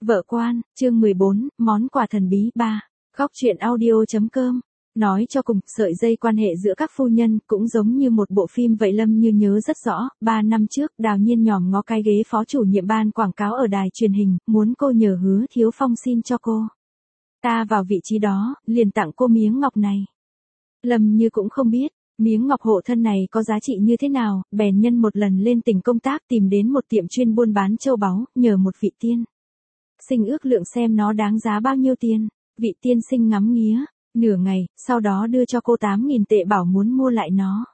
Vợ quan, chương 14, món quà thần bí 3. Góc truyện audio.com. Nói cho cùng, sợi dây quan hệ giữa các phu nhân cũng giống như một bộ phim vậy. Lâm Như nhớ rất rõ, 3 năm trước, Đào Nhiên nhòm ngó cái ghế phó chủ nhiệm ban quảng cáo ở đài truyền hình, muốn cô nhờ Hứa Thiếu Phong xin cho cô ta vào vị trí đó, liền tặng cô miếng ngọc này. Lâm Như cũng không biết, miếng ngọc hộ thân này có giá trị như thế nào, bèn nhân một lần lên tỉnh công tác tìm đến một tiệm chuyên buôn bán châu báu, nhờ một vị tiên sinh ước lượng xem nó đáng giá bao nhiêu tiền. Vị tiên sinh ngắm nghía nửa ngày, sau đó đưa cho cô 8.000 tệ bảo muốn mua lại nó.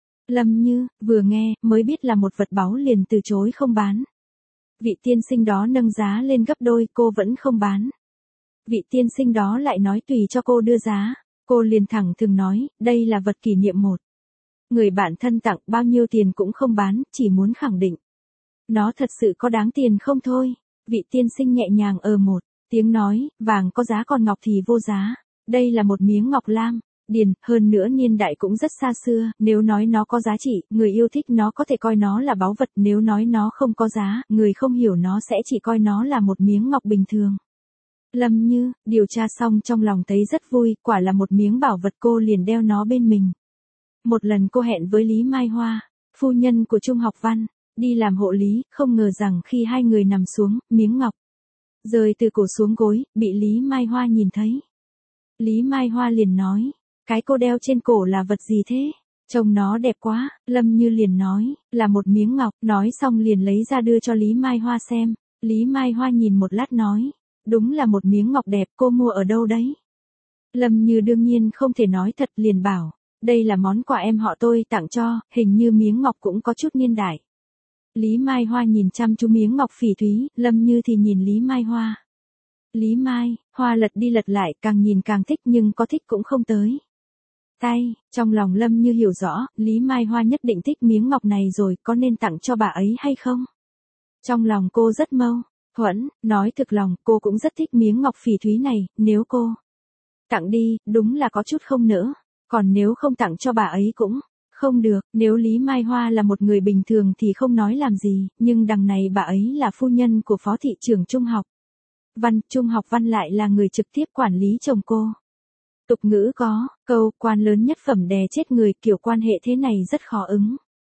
Lâm Như vừa nghe mới biết là một vật báu liền từ chối không bán. Vị tiên sinh đó nâng giá lên gấp đôi, cô vẫn không bán. Vị tiên sinh đó lại nói tùy cho cô đưa giá. Cô liền thẳng thừng nói, đây là vật kỷ niệm một người bạn thân tặng, bao nhiêu tiền cũng không bán, chỉ muốn khẳng định nó thật sự có đáng tiền không thôi. Vị tiên sinh nhẹ nhàng một tiếng nói, vàng có giá còn ngọc thì vô giá. Đây là một miếng ngọc lam điền, hơn nữa niên đại cũng rất xa xưa, nếu nói nó có giá trị, người yêu thích nó có thể coi nó là báu vật, nếu nói nó không có giá, người không hiểu nó sẽ chỉ coi nó là một miếng ngọc bình thường. Lâm Như điều tra xong trong lòng thấy rất vui, quả là một miếng bảo vật, cô liền đeo nó bên mình. Một lần cô hẹn với Lý Mai Hoa, phu nhân của Trung Học Văn, đi làm hộ lý, không ngờ rằng khi hai người nằm xuống, miếng ngọc rơi từ cổ xuống gối, bị Lý Mai Hoa nhìn thấy. Lý Mai Hoa liền nói, cái cô đeo trên cổ là vật gì thế? Trông nó đẹp quá. Lâm Như liền nói, là một miếng ngọc, nói xong liền lấy ra đưa cho Lý Mai Hoa xem. Lý Mai Hoa nhìn một lát nói, đúng là một miếng ngọc đẹp, cô mua ở đâu đấy? Lâm Như đương nhiên không thể nói thật, liền bảo, đây là món quà em họ tôi tặng cho, hình như miếng ngọc cũng có chút niên đại. Lý Mai Hoa nhìn chăm chú miếng ngọc phỉ thúy, Lâm Như thì nhìn Lý Mai Hoa. Lý Mai Hoa lật đi lật lại, càng nhìn càng thích nhưng có thích cũng không tới tay. Trong lòng Lâm Như hiểu rõ, Lý Mai Hoa nhất định thích miếng ngọc này rồi, có nên tặng cho bà ấy hay không? Trong lòng cô rất mâu thuẫn, nói thực lòng, cô cũng rất thích miếng ngọc phỉ thúy này, nếu cô tặng đi, đúng là có chút không nỡ, còn nếu không tặng cho bà ấy cũng không được. Nếu Lý Mai Hoa là một người bình thường thì không nói làm gì, nhưng đằng này bà ấy là phu nhân của phó thị trưởng Trung Học Văn, Trung Học Văn lại là người trực tiếp quản lý chồng cô. Tục ngữ có câu, quan lớn nhất phẩm đè chết người, kiểu quan hệ thế này rất khó ứng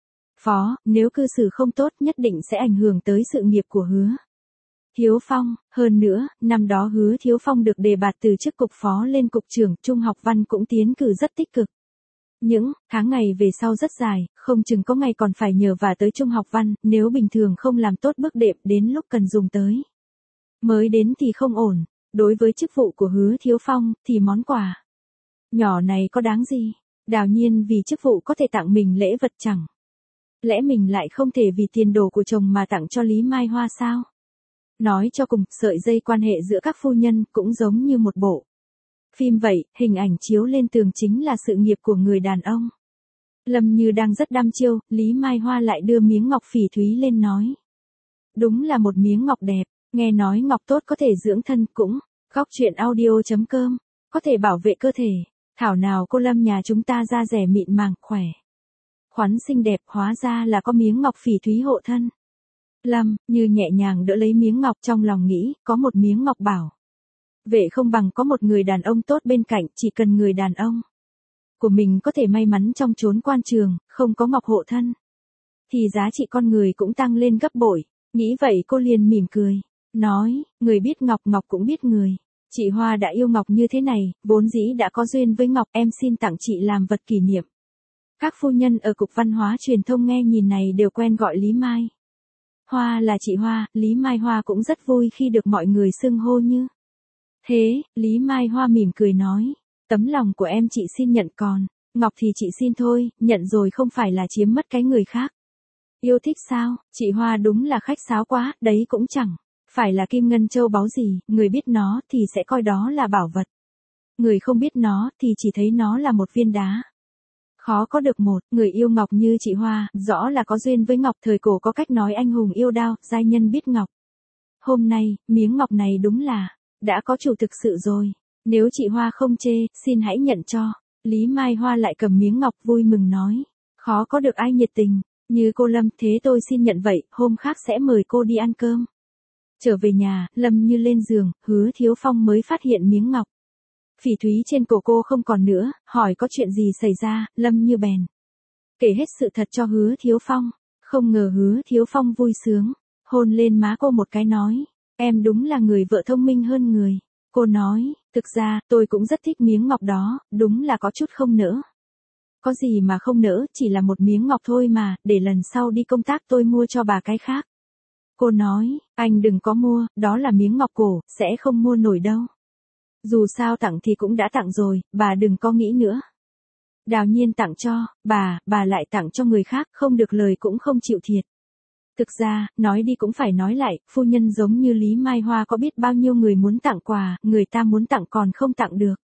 phó, nếu cư xử không tốt nhất định sẽ ảnh hưởng tới sự nghiệp của Hứa Thiếu Phong. Hơn nữa, năm đó Hứa Thiếu Phong được đề bạt từ chức cục phó lên cục trưởng, Trung Học Văn cũng tiến cử rất tích cực. Những tháng ngày về sau rất dài, không chừng có ngày còn phải nhờ vả tới Trung Học Văn, nếu bình thường không làm tốt bước đệm, đến lúc cần dùng tới mới đến thì không ổn. Đối với chức vụ của Hứa Thiếu Phong, thì món quà nhỏ này có đáng gì? Đào Nhiên vì chức vụ có thể tặng mình lễ vật, chẳng lẽ mình lại không thể vì tiền đồ của chồng mà tặng cho Lý Mai Hoa sao? Nói cho cùng, sợi dây quan hệ giữa các phu nhân cũng giống như một bộ phim vậy, hình ảnh chiếu lên tường chính là sự nghiệp của người đàn ông. Lâm Như đang rất đăm chiêu, Lý Mai Hoa lại đưa miếng ngọc phỉ thúy lên nói, đúng là một miếng ngọc đẹp, nghe nói ngọc tốt có thể dưỡng thân, cũng góc truyện audio.com, có thể bảo vệ cơ thể. Thảo nào cô Lâm nhà chúng ta da dẻ mịn màng, khỏe khoắn xinh đẹp, hóa ra là có miếng ngọc phỉ thúy hộ thân. Lâm Như nhẹ nhàng đỡ lấy miếng ngọc, trong lòng nghĩ, có một miếng ngọc bảo vệ không bằng có một người đàn ông tốt bên cạnh, chỉ cần người đàn ông của mình có thể may mắn trong chốn quan trường, không có ngọc hộ thân, thì giá trị con người cũng tăng lên gấp bội. Nghĩ vậy cô liền mỉm cười, nói, người biết ngọc, ngọc cũng biết người. Chị Hoa đã yêu ngọc như thế này, vốn dĩ đã có duyên với ngọc, em xin tặng chị làm vật kỷ niệm. Các phu nhân ở Cục Văn hóa Truyền thông nghe nhìn này đều quen gọi Lý Mai Hoa là chị Hoa. Lý Mai Hoa cũng rất vui khi được mọi người xưng hô như thế. Lý Mai Hoa mỉm cười nói, tấm lòng của em chị xin nhận, còn ngọc thì chị xin thôi, nhận rồi không phải là chiếm mất cái người khác yêu thích sao? Chị Hoa đúng là khách sáo quá, đấy cũng chẳng phải là kim ngân châu báu gì, người biết nó thì sẽ coi đó là bảo vật. Người không biết nó thì chỉ thấy nó là một viên đá. Khó có được một người yêu ngọc như chị Hoa, rõ là có duyên với ngọc. Thời cổ có cách nói anh hùng yêu đao, giai nhân biết ngọc. Hôm nay, miếng ngọc này đúng là đã có chủ thực sự rồi. Nếu chị Hoa không chê, xin hãy nhận cho. Lý Mai Hoa lại cầm miếng ngọc vui mừng nói, khó có được ai nhiệt tình như cô Lâm, thế tôi xin nhận vậy, hôm khác sẽ mời cô đi ăn cơm. Trở về nhà, Lâm Như lên giường, Hứa Thiếu Phong mới phát hiện miếng ngọc phỉ thúy trên cổ cô không còn nữa, hỏi có chuyện gì xảy ra, Lâm Như bèn kể hết sự thật cho Hứa Thiếu Phong. Không ngờ Hứa Thiếu Phong vui sướng, hôn lên má cô một cái nói, em đúng là người vợ thông minh hơn người. Cô nói, thực ra, tôi cũng rất thích miếng ngọc đó, đúng là có chút không nỡ. Có gì mà không nỡ, chỉ là một miếng ngọc thôi mà, để lần sau đi công tác tôi mua cho bà cái khác. Cô nói, anh đừng có mua, đó là miếng ngọc cổ, sẽ không mua nổi đâu. Dù sao tặng thì cũng đã tặng rồi, bà đừng có nghĩ nữa. Đào Nhiên tặng cho, bà lại tặng cho người khác, không được lời cũng không chịu thiệt. Thực ra, nói đi cũng phải nói lại, phu nhân giống như Lý Mai Hoa có biết bao nhiêu người muốn tặng quà, người ta muốn tặng còn không tặng được.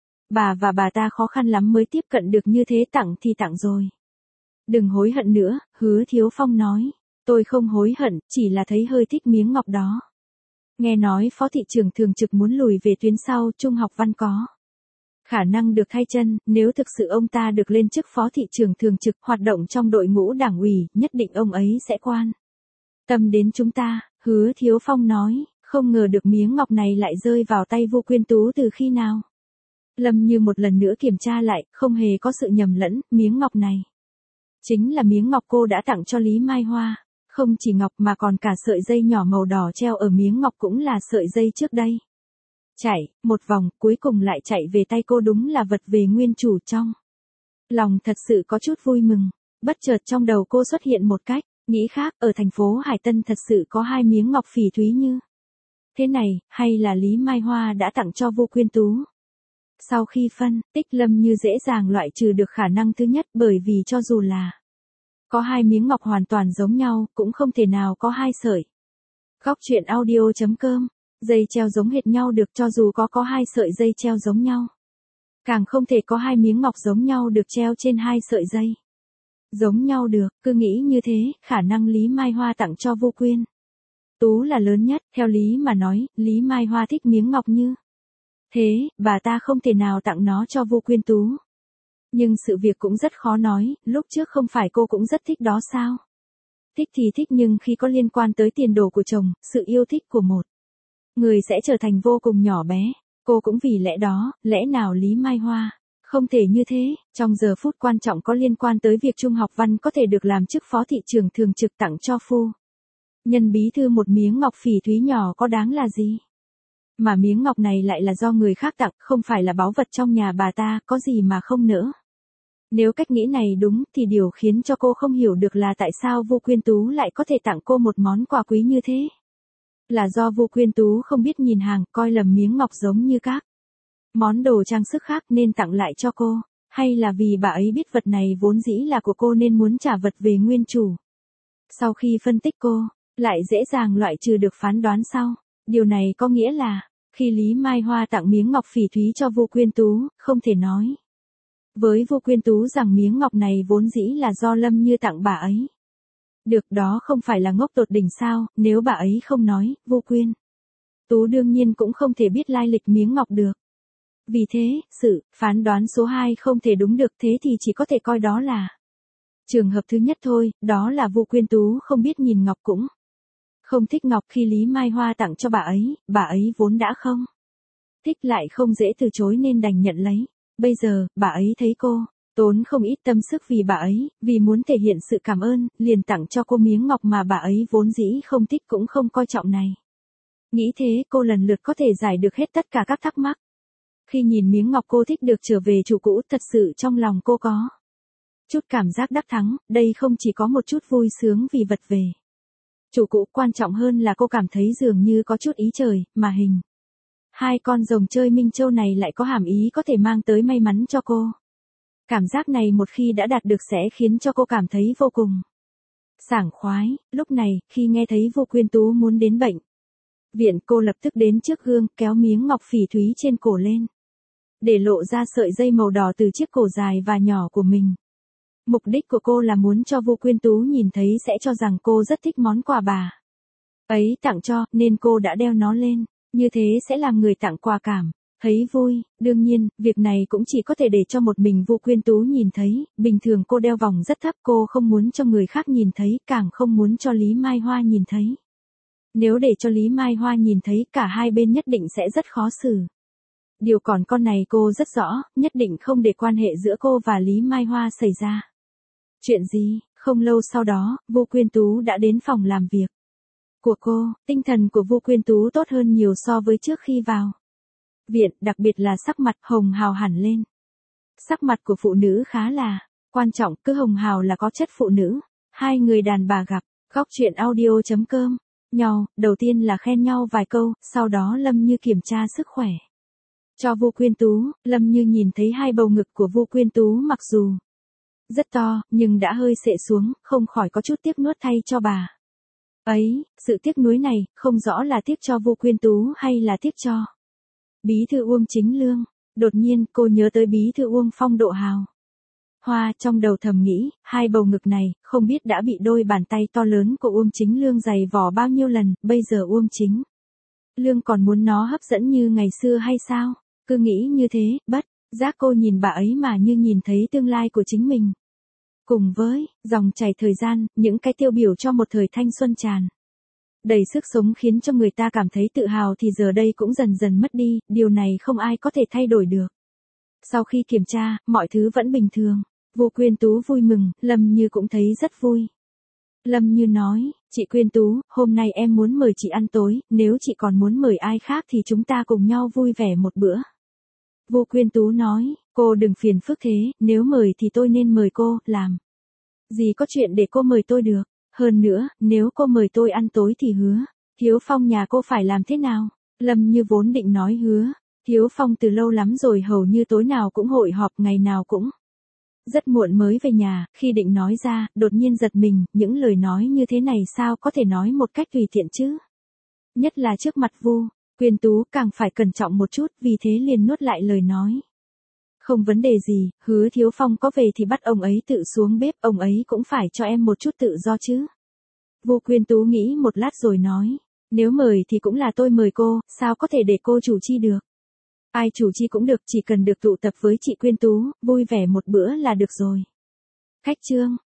Bà và bà ta khó khăn lắm mới tiếp cận được như thế, tặng thì tặng rồi. Đừng hối hận nữa, Hứa Thiếu Phong nói. Tôi không hối hận, chỉ là thấy hơi thích miếng ngọc đó. Nghe nói phó thị trưởng thường trực muốn lùi về tuyến sau, Trung học văn có khả năng được thay chân, nếu thực sự ông ta được lên chức phó thị trưởng thường trực hoạt động trong đội ngũ đảng ủy, nhất định ông ấy sẽ quan tâm đến chúng ta. Hứa Thiếu Phong nói, không ngờ được miếng ngọc này lại rơi vào tay Vu Quyên Tú từ khi nào. Lâm Như một lần nữa kiểm tra lại, không hề có sự nhầm lẫn, miếng ngọc này chính là miếng ngọc cô đã tặng cho Lý Mai Hoa. Không chỉ ngọc mà còn cả sợi dây nhỏ màu đỏ treo ở miếng ngọc cũng là sợi dây trước đây. Chạy, một vòng, cuối cùng lại chạy về tay cô, đúng là vật về nguyên chủ. Trong lòng thật sự có chút vui mừng, bất chợt trong đầu cô xuất hiện một cách nghĩ khác, ở thành phố Hải Tân thật sự có 2 miếng ngọc phỉ thúy như thế này, hay là Lý Mai Hoa đã tặng cho Vu Quyên Tú. Sau khi phân tích, Lâm Như dễ dàng loại trừ được khả năng thứ nhất, bởi vì cho dù là có 2 miếng ngọc hoàn toàn giống nhau, cũng không thể nào có 2 sợi. Góc truyện audio.com, dây treo giống hệt nhau được, cho dù có 2 sợi dây treo giống nhau. Càng không thể có 2 miếng ngọc giống nhau được treo trên 2 sợi dây giống nhau được, cứ nghĩ như thế, khả năng Lý Mai Hoa tặng cho Vu Quyên Tú là lớn nhất. Theo lý mà nói, Lý Mai Hoa thích miếng ngọc như thế, bà ta không thể nào tặng nó cho Vu Quyên Tú. Nhưng sự việc cũng rất khó nói, lúc trước không phải cô cũng rất thích đó sao? Thích thì thích, nhưng khi có liên quan tới tiền đồ của chồng, sự yêu thích của một người sẽ trở thành vô cùng nhỏ bé. Cô cũng vì lẽ đó, lẽ nào Lý Mai Hoa không thể như thế? Trong giờ phút quan trọng có liên quan tới việc Trung học văn có thể được làm chức phó thị trưởng thường trực tặng cho phu nhân bí thư một miếng ngọc phỉ thúy nhỏ có đáng là gì? Mà miếng ngọc này lại là do người khác tặng, không phải là báu vật trong nhà bà ta, có gì mà không nỡ. Nếu cách nghĩ này đúng, thì điều khiến cho cô không hiểu được là tại sao Vu Quyên Tú lại có thể tặng cô một món quà quý như thế. Là do Vu Quyên Tú không biết nhìn hàng, coi lầm miếng ngọc giống như các món đồ trang sức khác nên tặng lại cho cô, hay là vì bà ấy biết vật này vốn dĩ là của cô nên muốn trả vật về nguyên chủ. Sau khi phân tích, cô lại dễ dàng loại trừ được phán đoán sau. Điều này có nghĩa là, khi Lý Mai Hoa tặng miếng ngọc phỉ thúy cho Vu Quyên Tú, không thể nói với Vu Quyên Tú rằng miếng ngọc này vốn dĩ là do Lâm Như tặng bà ấy. Được, đó không phải là ngốc tột đỉnh sao? Nếu bà ấy không nói, Vu Quyên Tú đương nhiên cũng không thể biết lai lịch miếng ngọc được. Vì thế, sự phán đoán số 2 không thể đúng được, thế thì chỉ có thể coi đó là trường hợp thứ nhất thôi, đó là Vu Quyên Tú không biết nhìn ngọc cũng không thích ngọc. Khi Lý Mai Hoa tặng cho bà ấy vốn đã không thích lại không dễ từ chối nên đành nhận lấy. Bây giờ, bà ấy thấy cô tốn không ít tâm sức vì bà ấy, vì muốn thể hiện sự cảm ơn, liền tặng cho cô miếng ngọc mà bà ấy vốn dĩ không thích cũng không coi trọng này. Nghĩ thế, cô lần lượt có thể giải được hết tất cả các thắc mắc. Khi nhìn miếng ngọc cô thích được trở về chủ cũ, thật sự trong lòng cô có chút cảm giác đắc thắng. Đây không chỉ có một chút vui sướng vì vật về chủ cũ, quan trọng hơn là cô cảm thấy dường như có chút ý trời, mà hình 2 con rồng chơi Minh Châu này lại có hàm ý có thể mang tới may mắn cho cô. Cảm giác này một khi đã đạt được sẽ khiến cho cô cảm thấy vô cùng sảng khoái. Lúc này, khi nghe thấy Vu Quyên Tú muốn đến bệnh viện, cô lập tức đến trước gương, kéo miếng ngọc phỉ thúy trên cổ lên, để lộ ra sợi dây màu đỏ từ chiếc cổ dài và nhỏ của mình. Mục đích của cô là muốn cho Vu Quyên Tú nhìn thấy sẽ cho rằng cô rất thích món quà bà ấy tặng cho, nên cô đã đeo nó lên. Như thế sẽ làm người tặng quà cảm thấy vui. Đương nhiên, việc này cũng chỉ có thể để cho một mình Vu Quyên Tú nhìn thấy. Bình thường cô đeo vòng rất thấp, cô không muốn cho người khác nhìn thấy, càng không muốn cho Lý Mai Hoa nhìn thấy. Nếu để cho Lý Mai Hoa nhìn thấy, cả hai bên nhất định sẽ rất khó xử. Điều còn con này cô rất rõ, nhất định không để quan hệ giữa cô và Lý Mai Hoa xảy ra. Chuyện gì? Không lâu sau đó, Vu Quyên Tú đã đến phòng làm việc của cô. Tinh thần của Vu Quyên Tú tốt hơn nhiều so với trước khi vào viện, đặc biệt là sắc mặt hồng hào hẳn lên. Sắc mặt của phụ nữ khá là quan trọng, cứ hồng hào là có chất phụ nữ. Hai người đàn bà gặp, góc chuyện audio.com nhau, đầu tiên là khen nhau vài câu, sau đó Lâm Như kiểm tra sức khỏe cho Vu Quyên Tú. Lâm Như nhìn thấy hai bầu ngực của Vu Quyên Tú mặc dù rất to, nhưng đã hơi xệ xuống, không khỏi có chút tiếc nuối thay cho bà ấy. Sự tiếc nuối này, không rõ là tiếc cho Vu Quyên Tú hay là tiếc cho Bí thư Uông Chính Lương. Đột nhiên, cô nhớ tới Bí thư Uông Phong Độ Hào Hoa, trong đầu thầm nghĩ, hai bầu ngực này, không biết đã bị đôi bàn tay to lớn của Uông Chính Lương giày vò bao nhiêu lần, bây giờ Uông Chính Lương còn muốn nó hấp dẫn như ngày xưa hay sao? Cứ nghĩ như thế, bất giác cô nhìn bà ấy mà như nhìn thấy tương lai của chính mình. Cùng với dòng chảy thời gian, những cái tiêu biểu cho một thời thanh xuân tràn đầy sức sống khiến cho người ta cảm thấy tự hào thì giờ đây cũng dần dần mất đi, điều này không ai có thể thay đổi được. Sau khi kiểm tra, mọi thứ vẫn bình thường. Vu Quyên Tú vui mừng, Lâm Như cũng thấy rất vui. Lâm Như nói, chị Quyên Tú, hôm nay em muốn mời chị ăn tối, nếu chị còn muốn mời ai khác thì chúng ta cùng nhau vui vẻ một bữa. Vu Quyên Tú nói, cô đừng phiền phức thế, nếu mời thì tôi nên mời cô, làm gì có chuyện để cô mời tôi được. Hơn nữa, nếu cô mời tôi ăn tối thì hứa Hiếu Phong nhà cô phải làm thế nào? Lâm Như vốn định nói hứa Hiếu Phong từ lâu lắm rồi hầu như tối nào cũng hội họp, ngày nào cũng rất muộn mới về nhà. Khi định nói ra, đột nhiên giật mình, những lời nói như thế này sao có thể nói một cách tùy tiện chứ? Nhất là trước mặt Vu Quyên Tú càng phải cẩn trọng một chút, vì thế liền nuốt lại lời nói. Không vấn đề gì, hứa Thiếu Phong có về thì bắt ông ấy tự xuống bếp, ông ấy cũng phải cho em một chút tự do chứ. Vu Quyên Tú nghĩ một lát rồi nói, nếu mời thì cũng là tôi mời cô, sao có thể để cô chủ chi được. Ai chủ chi cũng được, chỉ cần được tụ tập với chị Quyên Tú, vui vẻ một bữa là được rồi. Khách trương.